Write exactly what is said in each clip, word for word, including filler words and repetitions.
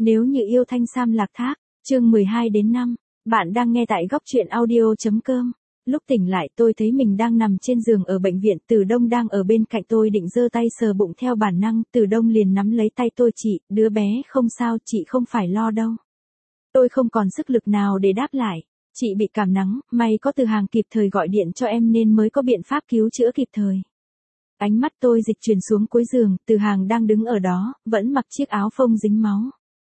Nếu như yêu Thanh Sam Lạc Thác, chương mười hai đến năm, bạn đang nghe tại góc truyện audio.com. Lúc tỉnh lại tôi thấy mình đang nằm trên giường ở bệnh viện, Từ Đông đang ở bên cạnh tôi định giơ tay sờ bụng theo bản năng, Từ Đông liền nắm lấy tay tôi, chị, đứa bé không sao, chị không phải lo đâu. Tôi không còn sức lực nào để đáp lại, chị bị cảm nắng, may có Từ Hàng kịp thời gọi điện cho em nên mới có biện pháp cứu chữa kịp thời. Ánh mắt tôi dịch chuyển xuống cuối giường, Từ Hàng đang đứng ở đó, vẫn mặc chiếc áo phông dính máu.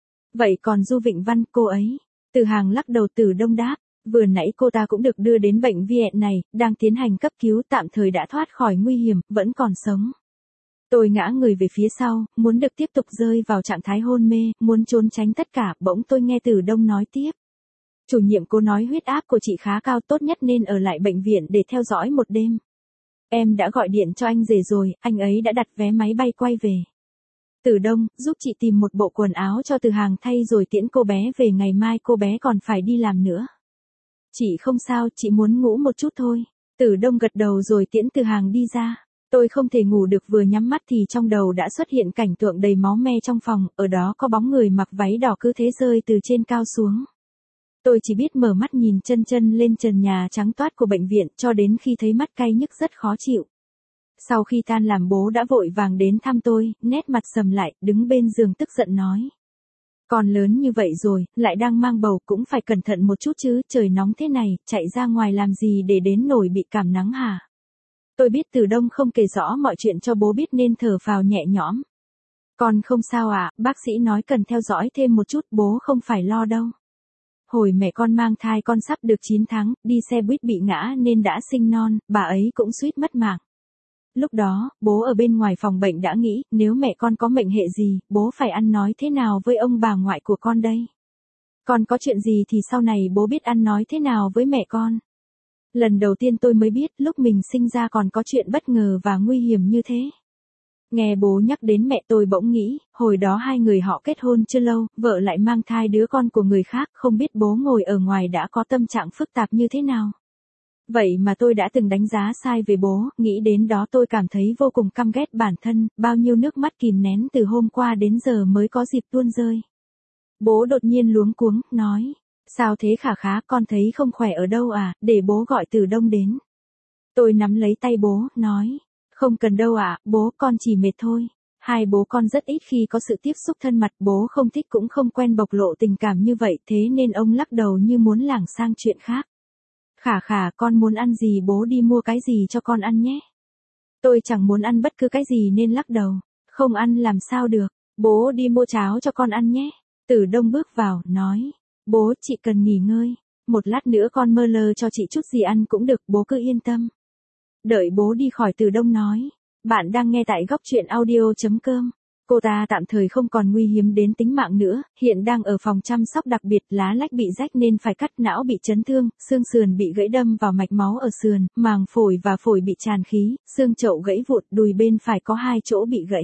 Vậy còn Du Vịnh Văn, cô ấy? Từ Hàng lắc đầu. Từ Đông đáp, vừa nãy cô ta cũng được đưa đến bệnh viện này, đang tiến hành cấp cứu, tạm thời đã thoát khỏi nguy hiểm, vẫn còn sống. Tôi ngã người về phía sau, muốn được tiếp tục rơi vào trạng thái hôn mê, muốn trốn tránh tất cả, bỗng tôi nghe Từ Đông nói tiếp. Chủ nhiệm cô nói huyết áp của chị khá cao, tốt nhất nên ở lại bệnh viện để theo dõi một đêm. Em đã gọi điện cho anh rể rồi, anh ấy đã đặt vé máy bay quay về. Từ Đông, giúp chị tìm một bộ quần áo cho Từ Hàng thay rồi tiễn cô bé về, ngày mai cô bé còn phải đi làm nữa. Chị không sao, chị muốn ngủ một chút thôi. Từ Đông gật đầu rồi tiễn Từ Hàng đi ra. Tôi không thể ngủ được, vừa nhắm mắt thì trong đầu đã xuất hiện cảnh tượng đầy máu me trong phòng, ở đó có bóng người mặc váy đỏ cứ thế rơi từ trên cao xuống. Tôi chỉ biết mở mắt nhìn chân chân lên trần nhà trắng toát của bệnh viện cho đến khi thấy mắt cay nhức rất khó chịu. Sau khi tan làm bố đã vội vàng đến thăm tôi, nét mặt sầm lại, đứng bên giường tức giận nói. Con lớn như vậy rồi, lại đang mang bầu, cũng phải cẩn thận một chút chứ, trời nóng thế này, chạy ra ngoài làm gì để đến nổi bị cảm nắng hả? Tôi biết Từ Đông không kể rõ mọi chuyện cho bố biết nên thở phào nhẹ nhõm. Con không sao à, bác sĩ nói cần theo dõi thêm một chút, bố không phải lo đâu. Hồi mẹ con mang thai con sắp được chín tháng, đi xe buýt bị ngã nên đã sinh non, bà ấy cũng suýt mất mạng. Lúc đó, bố ở bên ngoài phòng bệnh đã nghĩ, nếu mẹ con có mệnh hệ gì, bố phải ăn nói thế nào với ông bà ngoại của con đây? Con có chuyện gì thì sau này bố biết ăn nói thế nào với mẹ con. Lần đầu tiên tôi mới biết lúc mình sinh ra còn có chuyện bất ngờ và nguy hiểm như thế. Nghe bố nhắc đến mẹ tôi bỗng nghĩ, hồi đó hai người họ kết hôn chưa lâu, vợ lại mang thai đứa con của người khác, không biết bố ngồi ở ngoài đã có tâm trạng phức tạp như thế nào. Vậy mà tôi đã từng đánh giá sai về bố, nghĩ đến đó tôi cảm thấy vô cùng căm ghét bản thân, bao nhiêu nước mắt kìm nén từ hôm qua đến giờ mới có dịp tuôn rơi. Bố đột nhiên luống cuống, nói, sao thế Khả Khá, con thấy không khỏe ở đâu à, để bố gọi Từ Đông đến. Tôi nắm lấy tay bố, nói, không cần đâu ạ, à, bố con chỉ mệt thôi. Hai bố con rất ít khi có sự tiếp xúc thân mật, bố không thích cũng không quen bộc lộ tình cảm như vậy, thế nên ông lắc đầu như muốn lảng sang chuyện khác. Khả Khả, con muốn ăn gì bố đi mua cái gì cho con ăn nhé. Tôi chẳng muốn ăn bất cứ cái gì nên lắc đầu. Không ăn làm sao được, bố đi mua cháo cho con ăn nhé. Từ Đông bước vào, nói, bố chị cần nghỉ ngơi, một lát nữa con mơ lơ cho chị chút gì ăn cũng được, bố cứ yên tâm. Đợi bố đi khỏi, Từ Đông nói, bạn đang nghe tại góc truyện audio.com. Cô ta tạm thời không còn nguy hiểm đến tính mạng nữa, hiện đang ở phòng chăm sóc đặc biệt, lá lách bị rách nên phải cắt, não bị chấn thương, xương sườn bị gãy đâm vào mạch máu ở sườn, màng phổi và phổi bị tràn khí, xương chậu gãy vụn, đùi bên phải có hai chỗ bị gãy.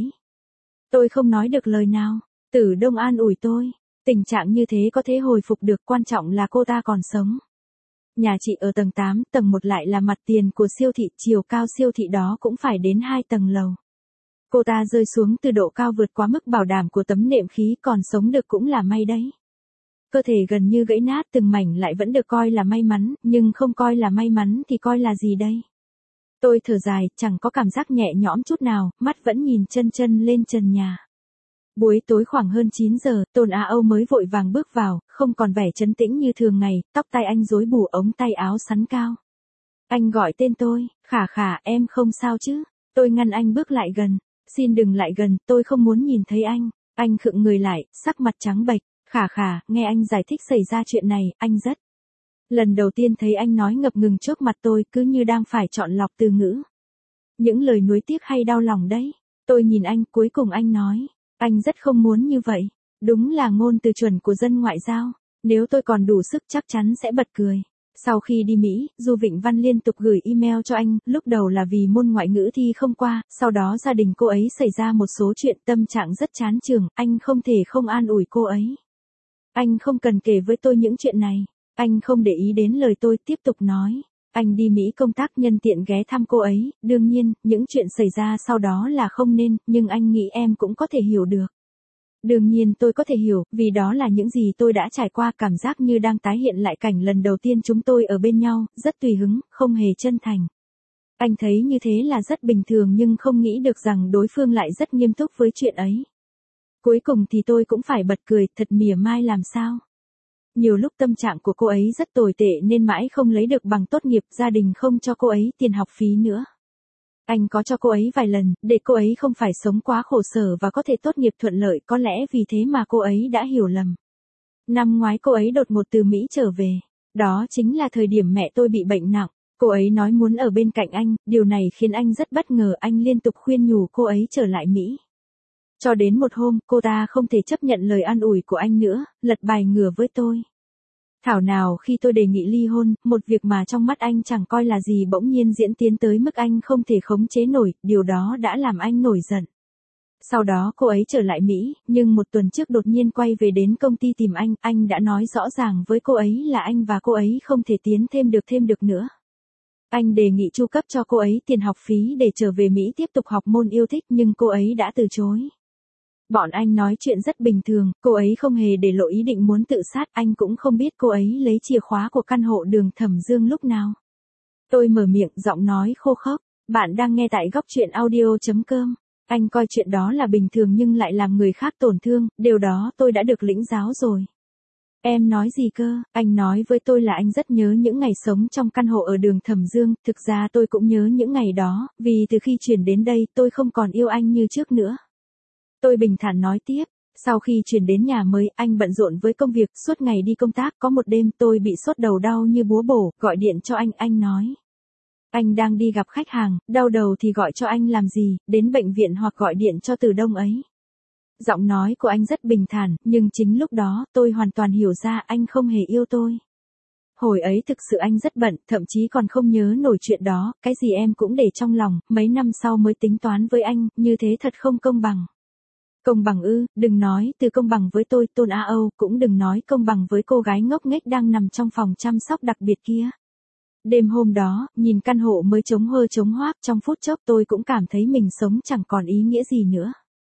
Tôi không nói được lời nào. Từ Đông an ủi tôi, tình trạng như thế có thể hồi phục được, quan trọng là cô ta còn sống. Nhà chị ở tầng tám, tầng một lại là mặt tiền của siêu thị, chiều cao siêu thị đó cũng phải đến hai tầng lầu. Cô ta rơi xuống từ độ cao vượt quá mức bảo đảm của tấm nệm khí, còn sống được cũng là may đấy. Cơ thể gần như gãy nát từng mảnh lại vẫn được coi là may mắn, nhưng không coi là may mắn thì coi là gì đây? Tôi thở dài, chẳng có cảm giác nhẹ nhõm chút nào, mắt vẫn nhìn chân chân lên trần nhà. Buổi tối khoảng hơn chín giờ, Tôn Á Âu mới vội vàng bước vào, không còn vẻ trấn tĩnh như thường ngày, tóc tai anh rối bù, ống tay áo sắn cao. Anh gọi tên tôi, Khả Khả, em không sao chứ? Tôi ngăn anh bước lại gần. Xin đừng lại gần, tôi không muốn nhìn thấy anh. Anh khựng người lại, sắc mặt trắng bệch. Khả Khả, nghe anh giải thích xảy ra chuyện này, anh rất. Lần đầu tiên thấy anh nói ngập ngừng trước mặt tôi, cứ như đang phải chọn lọc từ ngữ. Những lời nuối tiếc hay đau lòng đấy. Tôi nhìn anh, cuối cùng anh nói. Anh rất không muốn như vậy. Đúng là ngôn từ chuẩn của dân ngoại giao. Nếu tôi còn đủ sức chắc chắn sẽ bật cười. Sau khi đi Mỹ, Du Vịnh Văn liên tục gửi email cho anh, lúc đầu là vì môn ngoại ngữ thi không qua, sau đó gia đình cô ấy xảy ra một số chuyện, tâm trạng rất chán chường, anh không thể không an ủi cô ấy. Anh không cần kể với tôi những chuyện này. Anh không để ý đến lời tôi, tiếp tục nói. Anh đi Mỹ công tác, nhân tiện ghé thăm cô ấy, đương nhiên, những chuyện xảy ra sau đó là không nên, nhưng anh nghĩ em cũng có thể hiểu được. Đương nhiên tôi có thể hiểu, vì đó là những gì tôi đã trải qua, cảm giác như đang tái hiện lại cảnh lần đầu tiên chúng tôi ở bên nhau, rất tùy hứng, không hề chân thành. Anh thấy như thế là rất bình thường nhưng không nghĩ được rằng đối phương lại rất nghiêm túc với chuyện ấy. Cuối cùng thì tôi cũng phải bật cười, thật mỉa mai làm sao. Nhiều lúc tâm trạng của cô ấy rất tồi tệ nên mãi không lấy được bằng tốt nghiệp, gia đình không cho cô ấy tiền học phí nữa. Anh có cho cô ấy vài lần, để cô ấy không phải sống quá khổ sở và có thể tốt nghiệp thuận lợi, có lẽ vì thế mà cô ấy đã hiểu lầm. Năm ngoái cô ấy đột ngột từ Mỹ trở về. Đó chính là thời điểm mẹ tôi bị bệnh nặng. Cô ấy nói muốn ở bên cạnh anh, điều này khiến anh rất bất ngờ, anh liên tục khuyên nhủ cô ấy trở lại Mỹ. Cho đến một hôm, cô ta không thể chấp nhận lời an ủi của anh nữa, lật bài ngửa với tôi. Thảo nào khi tôi đề nghị ly hôn, một việc mà trong mắt anh chẳng coi là gì bỗng nhiên diễn tiến tới mức anh không thể khống chế nổi, điều đó đã làm anh nổi giận. Sau đó cô ấy trở lại Mỹ, nhưng một tuần trước đột nhiên quay về đến công ty tìm anh, anh đã nói rõ ràng với cô ấy là anh và cô ấy không thể tiến thêm được thêm được nữa. Anh đề nghị chu cấp cho cô ấy tiền học phí để trở về Mỹ tiếp tục học môn yêu thích nhưng cô ấy đã từ chối. Bọn anh nói chuyện rất bình thường, cô ấy không hề để lộ ý định muốn tự sát, anh cũng không biết cô ấy lấy chìa khóa của căn hộ đường Thẩm Dương lúc nào. Tôi mở miệng, giọng nói khô khốc, bạn đang nghe tại góc truyện audio chấm com. Anh coi chuyện đó là bình thường nhưng lại làm người khác tổn thương, điều đó tôi đã được lĩnh giáo rồi. Em nói gì cơ? Anh nói với tôi là anh rất nhớ những ngày sống trong căn hộ ở đường Thẩm Dương, thực ra tôi cũng nhớ những ngày đó, vì từ khi chuyển đến đây tôi không còn yêu anh như trước nữa. Tôi bình thản nói tiếp, sau khi chuyển đến nhà mới, anh bận rộn với công việc, suốt ngày đi công tác, có một đêm tôi bị sốt đầu đau như búa bổ, gọi điện cho anh, anh nói. Anh đang đi gặp khách hàng, đau đầu thì gọi cho anh làm gì, đến bệnh viện hoặc gọi điện cho Từ Đông ấy. Giọng nói của anh rất bình thản, nhưng chính lúc đó, tôi hoàn toàn hiểu ra anh không hề yêu tôi. Hồi ấy thực sự anh rất bận, thậm chí còn không nhớ nổi chuyện đó, cái gì em cũng để trong lòng, mấy năm sau mới tính toán với anh, như thế thật không công bằng. Công bằng ư, đừng nói từ công bằng với tôi, Tôn Á Âu, cũng đừng nói công bằng với cô gái ngốc nghếch đang nằm trong phòng chăm sóc đặc biệt kia. Đêm hôm đó, nhìn căn hộ mới trống hơ trống hoác, trong phút chốc tôi cũng cảm thấy mình sống chẳng còn ý nghĩa gì nữa.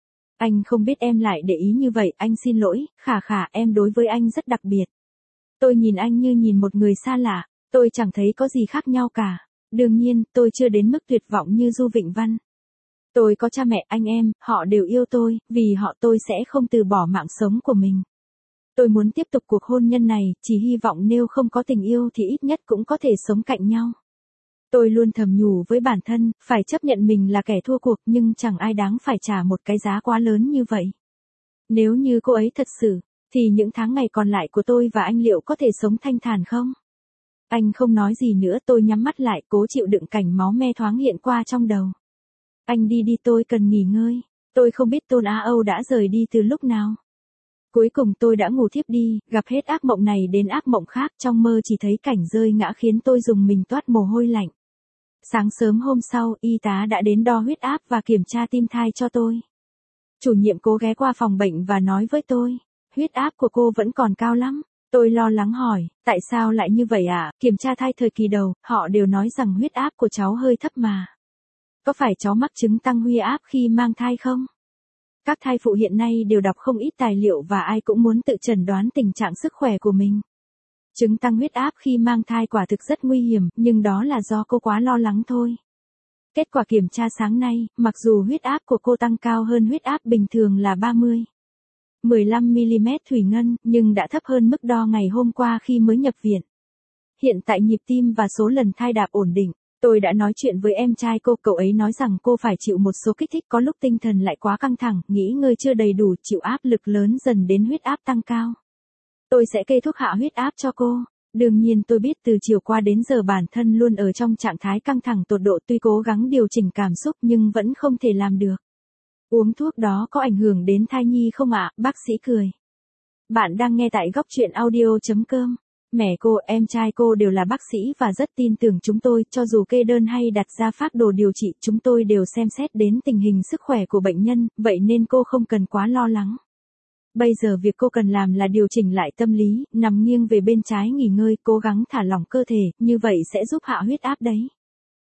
Anh không biết em lại để ý như vậy, anh xin lỗi, khả khả, em đối với anh rất đặc biệt. Tôi nhìn anh như nhìn một người xa lạ, tôi chẳng thấy có gì khác nhau cả. Đương nhiên, tôi chưa đến mức tuyệt vọng như Du Vịnh Văn. Tôi có cha mẹ, anh em, họ đều yêu tôi, vì họ tôi sẽ không từ bỏ mạng sống của mình. Tôi muốn tiếp tục cuộc hôn nhân này, chỉ hy vọng nếu không có tình yêu thì ít nhất cũng có thể sống cạnh nhau. Tôi luôn thầm nhủ với bản thân, phải chấp nhận mình là kẻ thua cuộc nhưng chẳng ai đáng phải trả một cái giá quá lớn như vậy. Nếu như cô ấy thật sự, thì những tháng ngày còn lại của tôi và anh liệu có thể sống thanh thản không? Anh không nói gì nữa, tôi nhắm mắt lại, cố chịu đựng cảnh máu me thoáng hiện qua trong đầu. Anh đi đi, tôi cần nghỉ ngơi. Tôi không biết Tôn Á Âu đã rời đi từ lúc nào. Cuối cùng tôi đã ngủ thiếp đi, gặp hết ác mộng này đến ác mộng khác, trong mơ chỉ thấy cảnh rơi ngã khiến tôi dùng mình toát mồ hôi lạnh. Sáng sớm hôm sau, y tá đã đến đo huyết áp và kiểm tra tim thai cho tôi. Chủ nhiệm cố ghé qua phòng bệnh và nói với tôi, huyết áp của cô vẫn còn cao lắm. Tôi lo lắng hỏi, tại sao lại như vậy ạ? À? Kiểm tra thai thời kỳ đầu, họ đều nói rằng huyết áp của cháu hơi thấp mà. Có phải cháu mắc chứng tăng huyết áp khi mang thai không? Các thai phụ hiện nay đều đọc không ít tài liệu và ai cũng muốn tự chẩn đoán tình trạng sức khỏe của mình. Chứng tăng huyết áp khi mang thai quả thực rất nguy hiểm, nhưng đó là do cô quá lo lắng thôi. Kết quả kiểm tra sáng nay, mặc dù huyết áp của cô tăng cao hơn huyết áp bình thường là ba mươi phẩy mười lăm mi-li-mét thủy ngân, nhưng đã thấp hơn mức đo ngày hôm qua khi mới nhập viện. Hiện tại nhịp tim và số lần thai đạp ổn định. Tôi đã nói chuyện với em trai cô, cậu ấy nói rằng cô phải chịu một số kích thích, có lúc tinh thần lại quá căng thẳng, nghĩ ngơi chưa đầy đủ, chịu áp lực lớn dần đến huyết áp tăng cao. Tôi sẽ kê thuốc hạ huyết áp cho cô. Đương nhiên tôi biết từ chiều qua đến giờ bản thân luôn ở trong trạng thái căng thẳng tột độ, tuy cố gắng điều chỉnh cảm xúc nhưng vẫn không thể làm được. Uống thuốc đó có ảnh hưởng đến thai nhi không ạ? Bác sĩ cười. Bạn đang nghe tại góc truyện audio chấm com. Mẹ cô, em trai cô đều là bác sĩ và rất tin tưởng chúng tôi, cho dù kê đơn hay đặt ra phác đồ điều trị, chúng tôi đều xem xét đến tình hình sức khỏe của bệnh nhân, vậy nên cô không cần quá lo lắng. Bây giờ việc cô cần làm là điều chỉnh lại tâm lý, nằm nghiêng về bên trái nghỉ ngơi, cố gắng thả lỏng cơ thể, như vậy sẽ giúp hạ huyết áp đấy.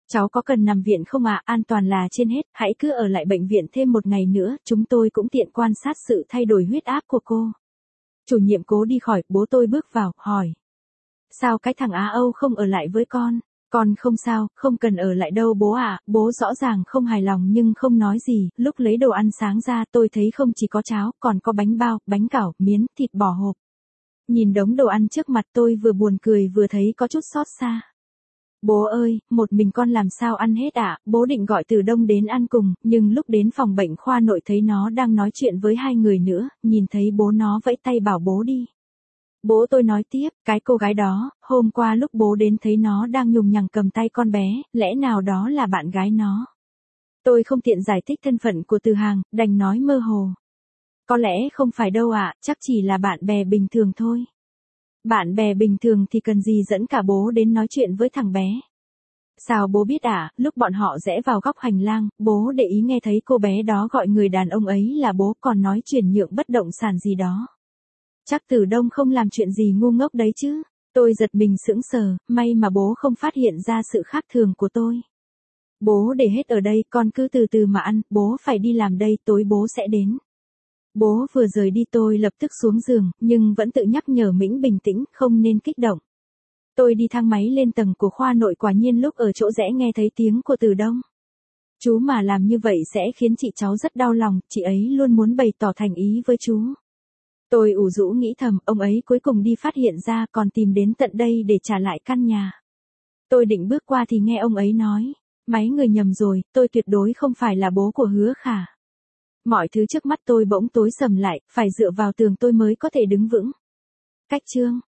Cháu có cần nằm viện không ạ? An toàn là trên hết, hãy cứ ở lại bệnh viện thêm một ngày nữa, chúng tôi cũng tiện quan sát sự thay đổi huyết áp của cô. Chủ nhiệm cố đi khỏi, bố tôi bước vào, hỏi. Sao cái thằng Á Âu không ở lại với con? Con không sao, không cần ở lại đâu bố ạ. Bố rõ ràng không hài lòng nhưng không nói gì, lúc lấy đồ ăn sáng ra tôi thấy không chỉ có cháo, còn có bánh bao, bánh cảo, miến, thịt bò hộp. Nhìn đống đồ ăn trước mặt tôi vừa buồn cười vừa thấy có chút xót xa. Bố ơi, một mình con làm sao ăn hết ạ? À? Bố định gọi Từ Đông đến ăn cùng, nhưng lúc đến phòng bệnh khoa nội thấy nó đang nói chuyện với hai người nữa, nhìn thấy bố nó vẫy tay bảo bố đi. Bố tôi nói tiếp, cái cô gái đó, hôm qua lúc bố đến thấy nó đang nhùng nhằng cầm tay con bé, lẽ nào đó là bạn gái nó. Tôi không tiện giải thích thân phận của Từ Hàng, đành nói mơ hồ. Có lẽ không phải đâu ạ, à, chắc chỉ là bạn bè bình thường thôi. Bạn bè bình thường thì cần gì dẫn cả bố đến nói chuyện với thằng bé. Sao bố biết ạ, à, lúc bọn họ rẽ vào góc hành lang, bố để ý nghe thấy cô bé đó gọi người đàn ông ấy là bố còn nói chuyển nhượng bất động sản gì đó. Chắc Từ Đông không làm chuyện gì ngu ngốc đấy chứ. Tôi giật mình sững sờ, may mà bố không phát hiện ra sự khác thường của tôi. Bố để hết ở đây, con cứ từ từ mà ăn, bố phải đi làm đây, tối bố sẽ đến. Bố vừa rời đi tôi lập tức xuống giường, nhưng vẫn tự nhắc nhở Mĩnh bình tĩnh, không nên kích động. Tôi đi thang máy lên tầng của khoa nội, quả nhiên lúc ở chỗ rẽ nghe thấy tiếng của Từ Đông. Chú mà làm như vậy sẽ khiến chị cháu rất đau lòng, chị ấy luôn muốn bày tỏ thành ý với chú. Tôi ủ rũ nghĩ thầm, ông ấy cuối cùng đi phát hiện ra còn tìm đến tận đây để trả lại căn nhà. Tôi định bước qua thì nghe ông ấy nói, máy người nhầm rồi, tôi tuyệt đối không phải là bố của Hứa Khả. Mọi thứ trước mắt tôi bỗng tối sầm lại, phải dựa vào tường tôi mới có thể đứng vững. Cách chương